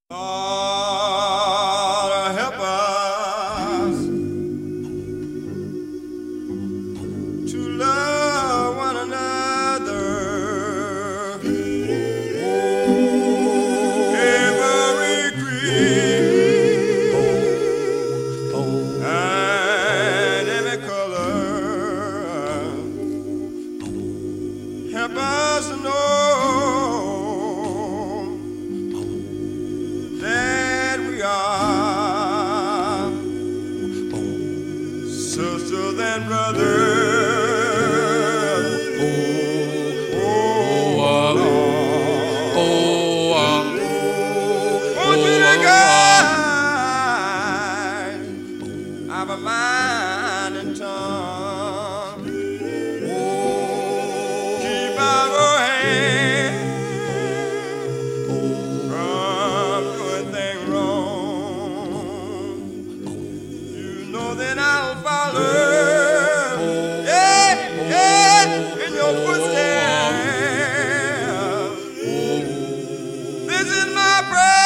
Lord, help us to love one another. Every creed and every color. Help us to know that we are sisters and brothers. Want you to guide our mind and tongue. Keep our hand from doing things wrong. You know that I'll follow, yeah, yeah, in your footsteps. This is my prayer.